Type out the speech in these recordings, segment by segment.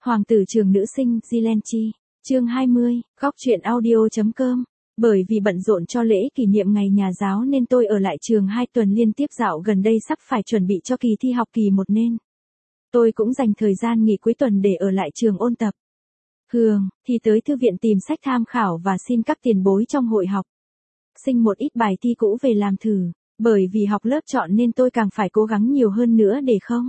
Hoàng tử trường nữ sinh, Zilenchi. Chương 20, góc truyện audio.com. Bởi vì bận rộn cho lễ kỷ niệm ngày nhà giáo nên tôi ở lại trường 2 tuần liên tiếp, dạo gần đây sắp phải chuẩn bị cho kỳ thi học kỳ 1 nên tôi cũng dành thời gian nghỉ cuối tuần để ở lại trường ôn tập. Thường thì tới thư viện tìm sách tham khảo và xin các tiền bối trong hội học sinh một ít bài thi cũ về làm thử. Bởi vì học lớp chọn nên tôi càng phải cố gắng nhiều hơn nữa để không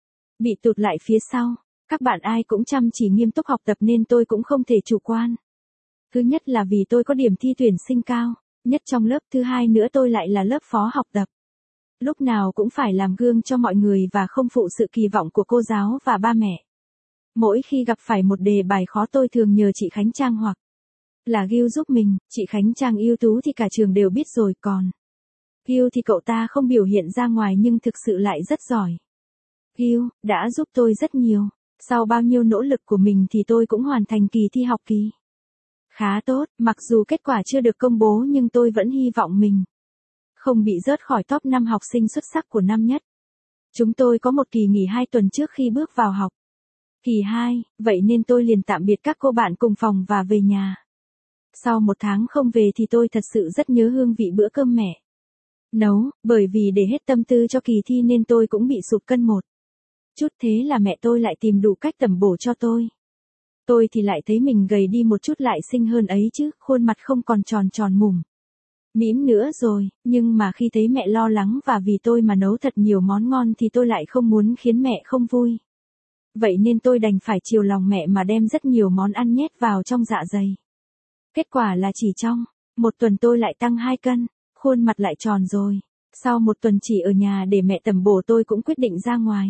bị tụt lại phía sau. Các bạn ai cũng chăm chỉ nghiêm túc học tập nên tôi cũng không thể chủ quan. Thứ nhất là vì tôi có điểm thi tuyển sinh cao nhất trong lớp, thứ hai nữa tôi lại là lớp phó học tập. Lúc nào cũng phải làm gương cho mọi người và không phụ sự kỳ vọng của cô giáo và ba mẹ. Mỗi khi gặp phải một đề bài khó tôi thường nhờ chị Khánh Trang hoặc là Gil giúp mình. Chị Khánh Trang ưu tú thì cả trường đều biết rồi, còn Gil thì cậu ta không biểu hiện ra ngoài nhưng thực sự lại rất giỏi. Gil đã giúp tôi rất nhiều. Sau bao nhiêu nỗ lực của mình thì tôi cũng hoàn thành kỳ thi học kỳ khá tốt, mặc dù kết quả chưa được công bố nhưng tôi vẫn hy vọng mình không bị rớt khỏi top 5 học sinh xuất sắc của năm nhất. Chúng tôi có một kỳ nghỉ 2 tuần trước khi bước vào học kỳ 2, vậy nên tôi liền tạm biệt các cô bạn cùng phòng và về nhà. Sau 1 tháng không về thì tôi thật sự rất nhớ hương vị bữa cơm mẹ nấu, bởi vì để hết tâm tư cho kỳ thi nên tôi cũng bị sụt cân một chút, thế là mẹ tôi lại tìm đủ cách tẩm bổ cho tôi. Tôi thì lại thấy mình gầy đi một chút, lại xinh hơn ấy chứ, khuôn mặt không còn tròn tròn mủm mĩm nữa rồi, nhưng mà khi thấy mẹ lo lắng và vì tôi mà nấu thật nhiều món ngon thì tôi lại không muốn khiến mẹ không vui. Vậy nên tôi đành phải chiều lòng mẹ mà đem rất nhiều món ăn nhét vào trong dạ dày. Kết quả là chỉ trong 1 tuần tôi lại tăng 2 cân, khuôn mặt lại tròn rồi. Sau 1 tuần chỉ ở nhà để mẹ tẩm bổ tôi cũng quyết định ra ngoài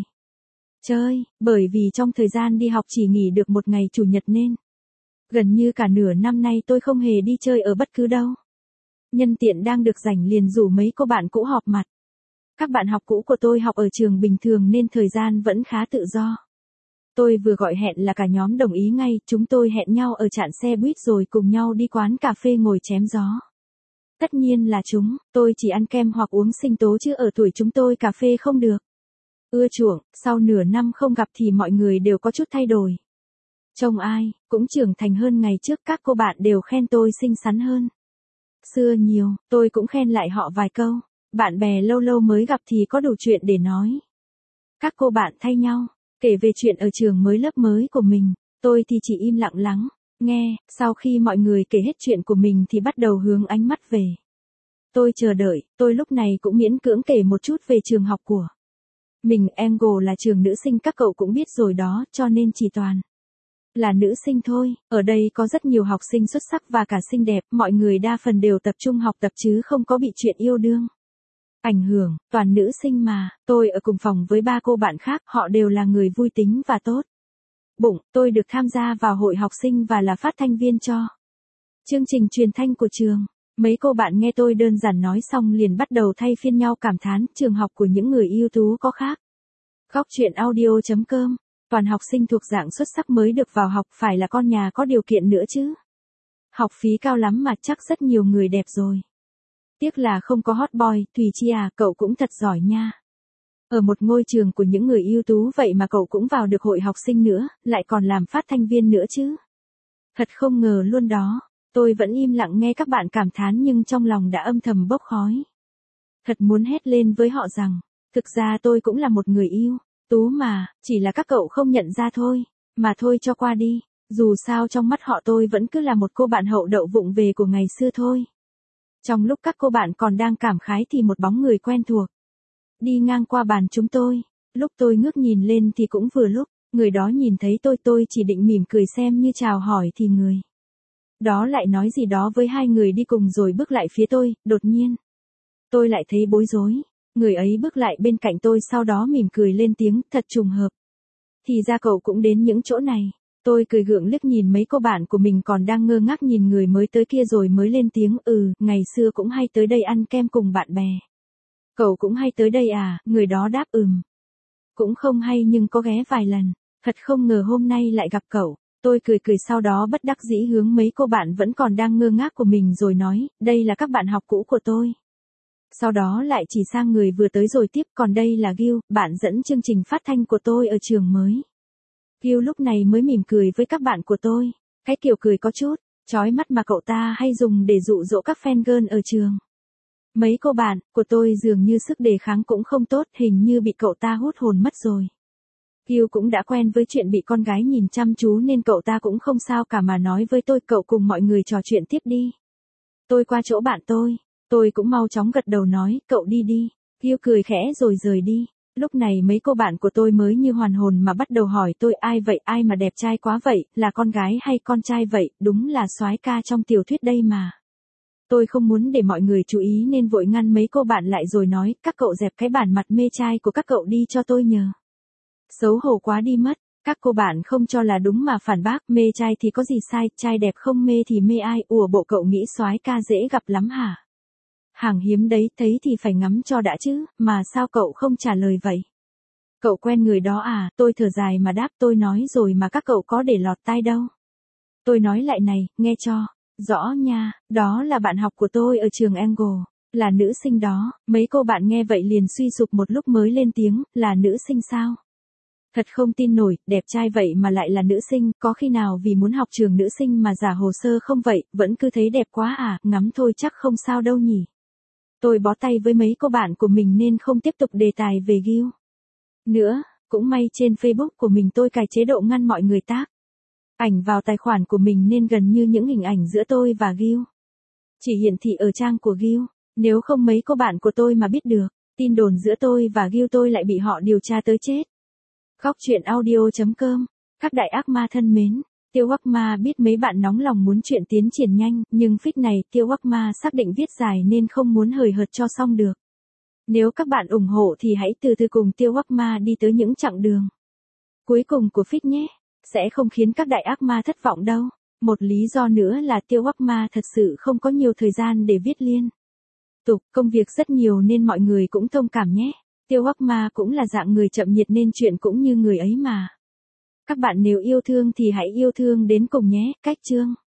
chơi, bởi vì trong thời gian đi học chỉ nghỉ được 1 ngày chủ nhật nên gần như cả nửa năm nay tôi không hề đi chơi ở bất cứ đâu. Nhân tiện đang được rảnh liền rủ mấy cô bạn cũ họp mặt. Các bạn học cũ của tôi học ở trường bình thường nên thời gian vẫn khá tự do. Tôi vừa gọi hẹn là cả nhóm đồng ý ngay, chúng tôi hẹn nhau ở trạm xe buýt rồi cùng nhau đi quán cà phê ngồi chém gió. Tất nhiên là tôi chỉ ăn kem hoặc uống sinh tố chứ ở tuổi chúng tôi cà phê không được ưa chuộng. Sau nửa năm không gặp thì mọi người đều có chút thay đổi. Trông ai cũng trưởng thành hơn ngày trước, các cô bạn đều khen tôi xinh xắn hơn xưa nhiều, tôi cũng khen lại họ vài câu. Bạn bè lâu lâu mới gặp thì có đủ chuyện để nói. Các cô bạn thay nhau kể về chuyện ở trường mới, lớp mới của mình, tôi thì chỉ im lặng lắng nghe. Sau khi mọi người kể hết chuyện của mình thì bắt đầu hướng ánh mắt về tôi chờ đợi. Tôi lúc này cũng miễn cưỡng kể một chút về trường học của mình. Angle là trường nữ sinh, các cậu cũng biết rồi đó, cho nên chỉ toàn là nữ sinh thôi. Ở đây có rất nhiều học sinh xuất sắc và cả xinh đẹp, mọi người đa phần đều tập trung học tập chứ không có bị chuyện yêu đương ảnh hưởng. Toàn nữ sinh mà. Tôi ở cùng phòng với 3 cô bạn khác, họ đều là người vui tính và tốt bụng. Tôi được tham gia vào hội học sinh và là phát thanh viên cho chương trình truyền thanh của trường. Mấy cô bạn nghe tôi đơn giản nói xong liền bắt đầu thay phiên nhau cảm thán trường học của những người ưu tú có khác. Góc truyện audio.com. Toàn học sinh thuộc dạng xuất sắc mới được vào học, phải là con nhà có điều kiện nữa chứ. Học phí cao lắm mà chắc rất nhiều người đẹp rồi. Tiếc là không có hot boy. Thùy Chi à, cậu cũng thật giỏi nha. Ở một ngôi trường của những người ưu tú vậy mà cậu cũng vào được hội học sinh nữa, lại còn làm phát thanh viên nữa chứ. Thật không ngờ luôn đó. Tôi vẫn im lặng nghe các bạn cảm thán nhưng trong lòng đã âm thầm bốc khói. Thật muốn hét lên với họ rằng, thực ra tôi cũng là một người ưu tú mà, chỉ là các cậu không nhận ra thôi. Mà thôi cho qua đi, dù sao trong mắt họ tôi vẫn cứ là một cô bạn hậu đậu vụng về của ngày xưa thôi. Trong lúc các cô bạn còn đang cảm khái thì một bóng người quen thuộc đi ngang qua bàn chúng tôi. Lúc tôi ngước nhìn lên thì cũng vừa lúc người đó nhìn thấy tôi chỉ định mỉm cười xem như chào hỏi thì người đó lại nói gì đó với 2 người đi cùng rồi bước lại phía tôi. Đột nhiên tôi lại thấy bối rối. Người ấy bước lại bên cạnh tôi sau đó mỉm cười lên tiếng, thật trùng hợp. Thì ra cậu cũng đến những chỗ này. Tôi cười gượng liếc nhìn mấy cô bạn của mình còn đang ngơ ngác nhìn người mới tới kia rồi mới lên tiếng, ngày xưa cũng hay tới đây ăn kem cùng bạn bè. Cậu cũng hay tới đây à? Người đó đáp cũng không hay nhưng có ghé vài lần. Thật không ngờ hôm nay lại gặp cậu. Tôi cười cười sau đó bất đắc dĩ hướng mấy cô bạn vẫn còn đang ngơ ngác của mình rồi nói, đây là các bạn học cũ của tôi. Sau đó lại chỉ sang người vừa tới rồi tiếp, còn đây là Gil, bạn dẫn chương trình phát thanh của tôi ở trường mới. Gil lúc này mới mỉm cười với các bạn của tôi. Cái kiểu cười có chút chói mắt mà cậu ta hay dùng để dụ dỗ các fan girl ở trường. Mấy cô bạn của tôi dường như sức đề kháng cũng không tốt, hình như bị cậu ta hút hồn mất rồi. Gil cũng đã quen với chuyện bị con gái nhìn chăm chú nên cậu ta cũng không sao cả mà nói với tôi cậu cùng mọi người trò chuyện tiếp đi. Tôi qua chỗ bạn tôi cũng mau chóng gật đầu nói cậu đi đi. Gil cười khẽ rồi rời đi. Lúc này mấy cô bạn của tôi mới như hoàn hồn mà bắt đầu hỏi tôi ai vậy, ai mà đẹp trai quá vậy, là con gái hay con trai vậy, đúng là soái ca trong tiểu thuyết đây mà. Tôi không muốn để mọi người chú ý nên vội ngăn mấy cô bạn lại rồi nói các cậu dẹp cái bản mặt mê trai của các cậu đi cho tôi nhờ. Xấu hổ quá đi mất, các cô bạn không cho là đúng mà phản bác mê trai thì có gì sai, trai đẹp không mê thì mê ai, ủa bộ cậu nghĩ soái ca dễ gặp lắm hả? Hàng hiếm đấy, thấy thì phải ngắm cho đã chứ, mà sao cậu không trả lời vậy? Cậu quen người đó à? Tôi thở dài mà đáp tôi nói rồi mà các cậu có để lọt tai đâu. Tôi nói lại này, nghe cho rõ nha, đó là bạn học của tôi ở trường Angle, là nữ sinh đó. Mấy cô bạn nghe vậy liền suy sụp một lúc mới lên tiếng, là nữ sinh sao? Thật không tin nổi, đẹp trai vậy mà lại là nữ sinh, có khi nào vì muốn học trường nữ sinh mà giả hồ sơ không vậy, vẫn cứ thấy đẹp quá à, ngắm thôi chắc không sao đâu nhỉ. Tôi bó tay với mấy cô bạn của mình nên không tiếp tục đề tài về Gil nữa, cũng may trên Facebook của mình tôi cài chế độ ngăn mọi người tác ảnh vào tài khoản của mình nên gần như những hình ảnh giữa tôi và Gil chỉ hiển thị ở trang của Gil, nếu không mấy cô bạn của tôi mà biết được, tin đồn giữa tôi và Gil tôi lại bị họ điều tra tới chết. Góc truyện audio.com, các đại ác ma thân mến, Tiêu Hắc Ma biết mấy bạn nóng lòng muốn chuyện tiến triển nhanh, nhưng feed này Tiêu Hắc Ma xác định viết dài nên không muốn hời hợt cho xong được. Nếu các bạn ủng hộ thì hãy từ từ cùng Tiêu Hắc Ma đi tới những chặng đường cuối cùng của feed nhé, sẽ không khiến các đại ác ma thất vọng đâu. Một lý do nữa là Tiêu Hắc Ma thật sự không có nhiều thời gian để viết liên tục, công việc rất nhiều nên mọi người cũng thông cảm nhé. Tiêu Hắc Ma cũng là dạng người chậm nhiệt nên chuyện cũng như người ấy mà. Các bạn nếu yêu thương thì hãy yêu thương đến cùng nhé. Cách chương